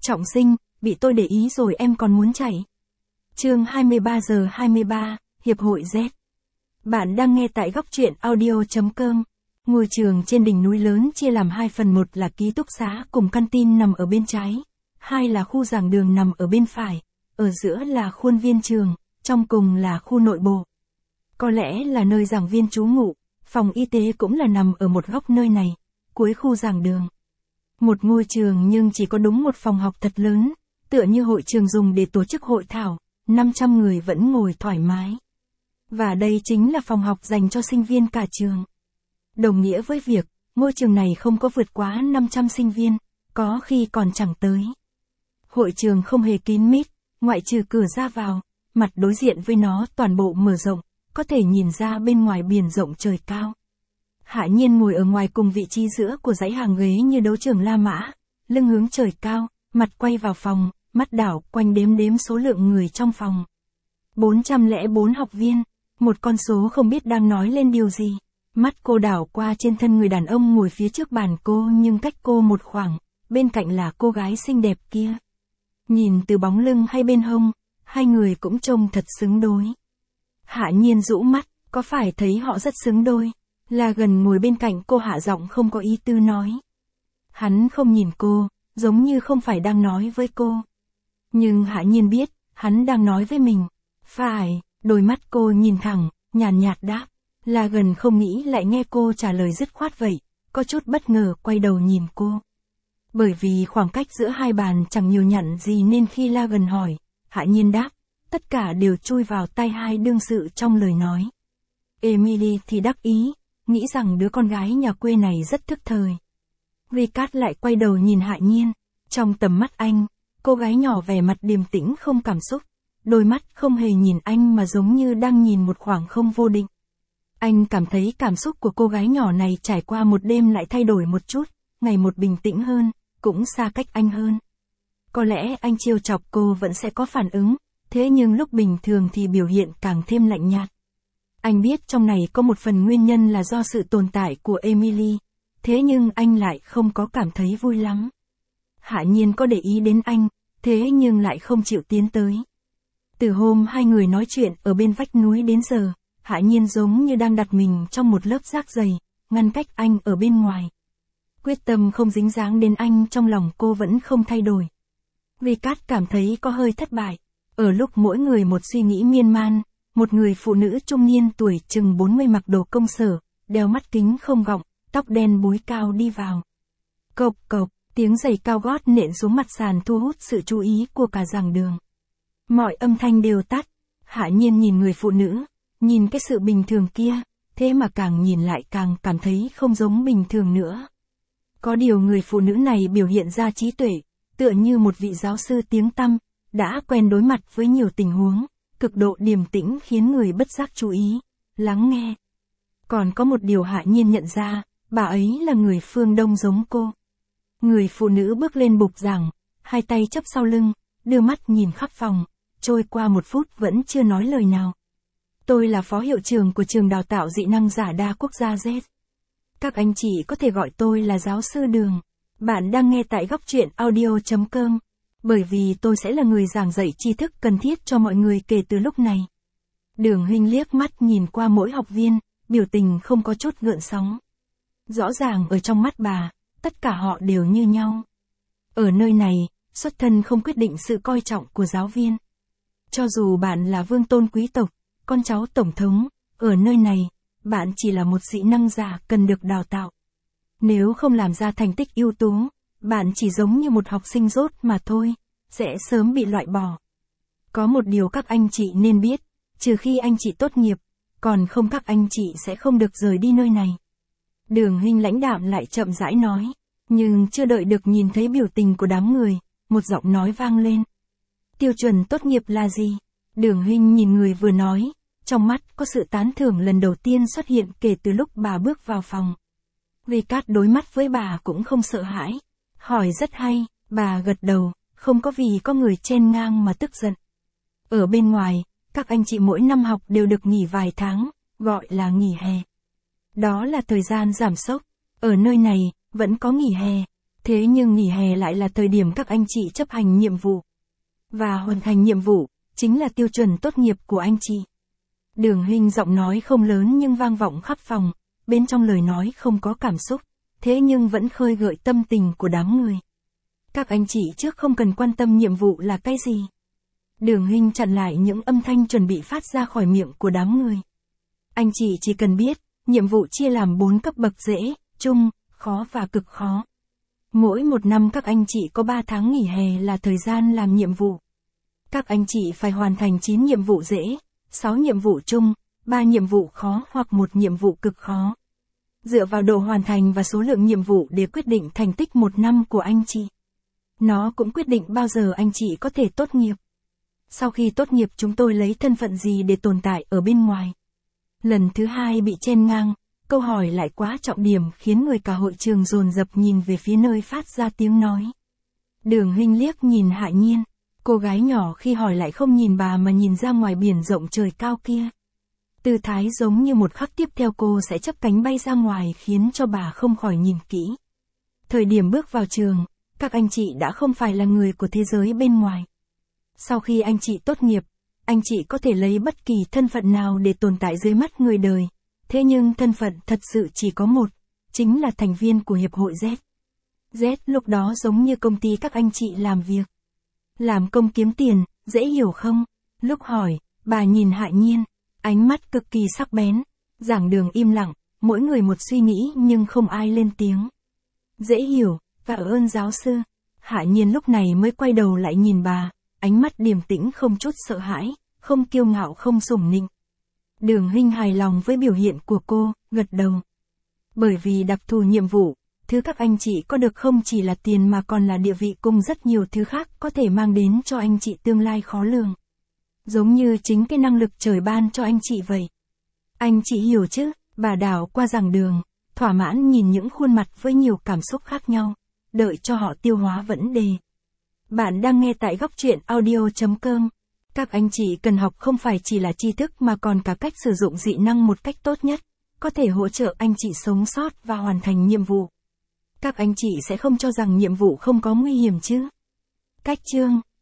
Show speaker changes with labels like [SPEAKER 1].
[SPEAKER 1] Trọng sinh, bị tôi để ý rồi em còn muốn chạy. Chương 23 giờ 23, Hiệp hội Z. Bạn đang nghe tại góc truyện audio.com. Ngôi trường trên đỉnh núi lớn chia làm 2 phần, một là ký túc xá cùng canteen nằm ở bên trái, hai là khu giảng đường nằm ở bên phải, ở giữa là khuôn viên trường, trong cùng là khu nội bộ. Có lẽ là nơi giảng viên trú ngụ, phòng y tế cũng là nằm ở một góc nơi này, cuối khu giảng đường. Một ngôi trường nhưng chỉ có đúng một phòng học thật lớn, tựa như hội trường dùng để tổ chức hội thảo, 500 người vẫn ngồi thoải mái. Và đây chính là phòng học dành cho sinh viên cả trường. Đồng nghĩa với việc, ngôi trường này không có vượt quá 500 sinh viên, có khi còn chẳng tới. Hội trường không hề kín mít, ngoại trừ cửa ra vào, mặt đối diện với nó toàn bộ mở rộng, có thể nhìn ra bên ngoài biển rộng trời cao. Hạ Nhiên ngồi ở ngoài cùng vị trí giữa của dãy hàng ghế như đấu trường La Mã, lưng hướng trời cao, mặt quay vào phòng, mắt đảo quanh đếm số lượng người trong phòng. 404 học viên, một con số không biết đang nói lên điều gì. Mắt cô đảo qua trên thân người đàn ông ngồi phía trước bàn cô nhưng cách cô một khoảng, bên cạnh là cô gái xinh đẹp kia. Nhìn từ bóng lưng hay bên hông, hai người cũng trông thật xứng đôi. Hạ Nhiên rũ mắt, có phải thấy họ rất xứng đôi? La Gần ngồi bên cạnh cô hạ giọng không có ý tư nói. Hắn không nhìn cô, giống như không phải đang nói với cô. Nhưng Hạ Nhiên biết, hắn đang nói với mình. Phải, đôi mắt cô nhìn thẳng, nhàn nhạt đáp. La Gần không nghĩ lại nghe cô trả lời dứt khoát vậy, có chút bất ngờ quay đầu nhìn cô. Bởi vì khoảng cách giữa hai bàn chẳng nhiều nhặn gì nên khi La Gần hỏi, Hạ Nhiên đáp, tất cả đều chui vào tai hai đương sự trong lời nói. Emily thì đắc ý, nghĩ rằng đứa con gái nhà quê này rất thức thời. Ricard lại quay đầu nhìn Hạ Nhiên, trong tầm mắt anh, cô gái nhỏ vẻ mặt điềm tĩnh không cảm xúc, đôi mắt không hề nhìn anh mà giống như đang nhìn một khoảng không vô định. Anh cảm thấy cảm xúc của cô gái nhỏ này trải qua một đêm lại thay đổi một chút, ngày một bình tĩnh hơn, cũng xa cách anh hơn. Có lẽ anh trêu chọc cô vẫn sẽ có phản ứng, thế nhưng lúc bình thường thì biểu hiện càng thêm lạnh nhạt. Anh biết trong này có một phần nguyên nhân là do sự tồn tại của Emily, thế nhưng anh lại không có cảm thấy vui lắm. Hạ Nhiên có để ý đến anh, thế nhưng lại không chịu tiến tới. Từ hôm hai người nói chuyện ở bên vách núi đến giờ, Hạ Nhiên giống như đang đặt mình trong một lớp rác dày, ngăn cách anh ở bên ngoài. Quyết tâm không dính dáng đến anh trong lòng cô vẫn không thay đổi. Ricard cảm thấy có hơi thất bại. Ở lúc mỗi người một suy nghĩ miên man, một người phụ nữ trung niên tuổi chừng 40 mặc đồ công sở, đeo mắt kính không gọng, tóc đen búi cao đi vào. Cộc cộc, tiếng giày cao gót nện xuống mặt sàn thu hút sự chú ý của cả giảng đường. Mọi âm thanh đều tắt. Hạ Nhiên nhìn người phụ nữ, nhìn cái sự bình thường kia, thế mà càng nhìn lại càng cảm thấy không giống bình thường nữa. Có điều người phụ nữ này biểu hiện ra trí tuệ, tựa như một vị giáo sư tiếng tăm, đã quen đối mặt với nhiều tình huống, cực độ điềm tĩnh khiến người bất giác chú ý, lắng nghe. Còn có một điều Hạ Nhiên nhận ra, bà ấy là người phương Đông giống cô. Người phụ nữ bước lên bục giảng, hai tay chắp sau lưng, đưa mắt nhìn khắp phòng, trôi qua 1 phút vẫn chưa nói lời nào. Tôi là phó hiệu trưởng của trường đào tạo dị năng giả đa quốc gia Z. Các anh chị có thể gọi tôi là giáo sư Đường. Bạn đang nghe tại góc truyện audio.com. Bởi vì tôi sẽ là người giảng dạy tri thức cần thiết cho mọi người kể từ lúc này. Đường Hinh liếc mắt nhìn qua mỗi học viên, biểu tình không có chút gợn sóng. Rõ ràng ở trong mắt bà, tất cả họ đều như nhau. Ở nơi này, xuất thân không quyết định sự coi trọng của giáo viên. Cho dù bạn là vương tôn quý tộc, con cháu tổng thống, ở nơi này, bạn chỉ là một dị năng giả cần được đào tạo. Nếu không làm ra thành tích ưu tú, bạn chỉ giống như một học sinh dốt mà thôi, sẽ sớm bị loại bỏ. Có một điều các anh chị nên biết, trừ khi anh chị tốt nghiệp, còn không các anh chị sẽ không được rời đi nơi này. Đường Hinh lãnh đạm lại chậm rãi nói, nhưng chưa đợi được nhìn thấy biểu tình của đám người, một giọng nói vang lên. Tiêu chuẩn tốt nghiệp là gì? Đường Hinh nhìn người vừa nói, trong mắt có sự tán thưởng lần đầu tiên xuất hiện kể từ lúc bà bước vào phòng. Ricard đối mắt với bà cũng không sợ hãi. Hỏi rất hay, bà gật đầu, không có vì có người chen ngang mà tức giận. Ở bên ngoài, các anh chị mỗi năm học đều được nghỉ vài tháng, gọi là nghỉ hè. Đó là thời gian giảm sốc. Ở nơi này, vẫn có nghỉ hè. Thế nhưng nghỉ hè lại là thời điểm các anh chị chấp hành nhiệm vụ. Và hoàn thành nhiệm vụ, chính là tiêu chuẩn tốt nghiệp của anh chị. Đường Hinh giọng nói không lớn nhưng vang vọng khắp phòng, bên trong lời nói không có cảm xúc, thế nhưng vẫn khơi gợi tâm tình của đám người. Các anh chị trước không cần quan tâm nhiệm vụ là cái gì. Đường Hinh chặn lại những âm thanh chuẩn bị phát ra khỏi miệng của đám người. Anh chị chỉ cần biết, nhiệm vụ chia làm 4 cấp bậc dễ, trung, khó và cực khó. Mỗi một năm các anh chị có 3 tháng nghỉ hè là thời gian làm nhiệm vụ. Các anh chị phải hoàn thành 9 nhiệm vụ dễ, 6 nhiệm vụ trung, 3 nhiệm vụ khó hoặc 1 nhiệm vụ cực khó. Dựa vào độ hoàn thành và số lượng nhiệm vụ để quyết định thành tích 1 năm của anh chị. Nó cũng quyết định bao giờ anh chị có thể tốt nghiệp. Sau khi tốt nghiệp chúng tôi lấy thân phận gì để tồn tại ở bên ngoài. Lần thứ 2 bị chen ngang, câu hỏi lại quá trọng điểm khiến người cả hội trường dồn dập nhìn về phía nơi phát ra tiếng nói. Đường Hinh liếc nhìn Hạ Nhiên, cô gái nhỏ khi hỏi lại không nhìn bà mà nhìn ra ngoài biển rộng trời cao kia. Tư thái giống như một khắc tiếp theo cô sẽ chắp cánh bay ra ngoài khiến cho bà không khỏi nhìn kỹ. Thời điểm bước vào trường, các anh chị đã không phải là người của thế giới bên ngoài. Sau khi anh chị tốt nghiệp, anh chị có thể lấy bất kỳ thân phận nào để tồn tại dưới mắt người đời. Thế nhưng thân phận thật sự chỉ có một, chính là thành viên của Hiệp hội Z. Z lúc đó giống như công ty các anh chị làm việc. Làm công kiếm tiền, dễ hiểu không? Lúc hỏi, bà nhìn Hạ Nhiên, ánh mắt cực kỳ sắc bén. Giảng đường im lặng, mỗi người một suy nghĩ nhưng không ai lên tiếng. Dễ hiểu, và ơn giáo sư. Hạ Nhiên lúc này mới quay đầu lại nhìn bà, ánh mắt điềm tĩnh không chút sợ hãi, không kiêu ngạo không sủng nịnh. Đường Hinh hài lòng với biểu hiện của cô, gật đầu. Bởi vì đặc thù nhiệm vụ, thứ các anh chị có được không chỉ là tiền mà còn là địa vị cùng rất nhiều thứ khác có thể mang đến cho anh chị tương lai khó lường. Giống như chính cái năng lực trời ban cho anh chị vậy. Anh chị hiểu chứ, bà đảo qua giảng đường, thỏa mãn nhìn những khuôn mặt với nhiều cảm xúc khác nhau, đợi cho họ tiêu hóa vấn đề. Bạn đang nghe tại góc truyện audio.com. Các anh chị cần học không phải chỉ là tri thức mà còn cả cách sử dụng dị năng một cách tốt nhất, có thể hỗ trợ anh chị sống sót và hoàn thành nhiệm vụ. Các anh chị sẽ không cho rằng nhiệm vụ không có nguy hiểm chứ. Cách chương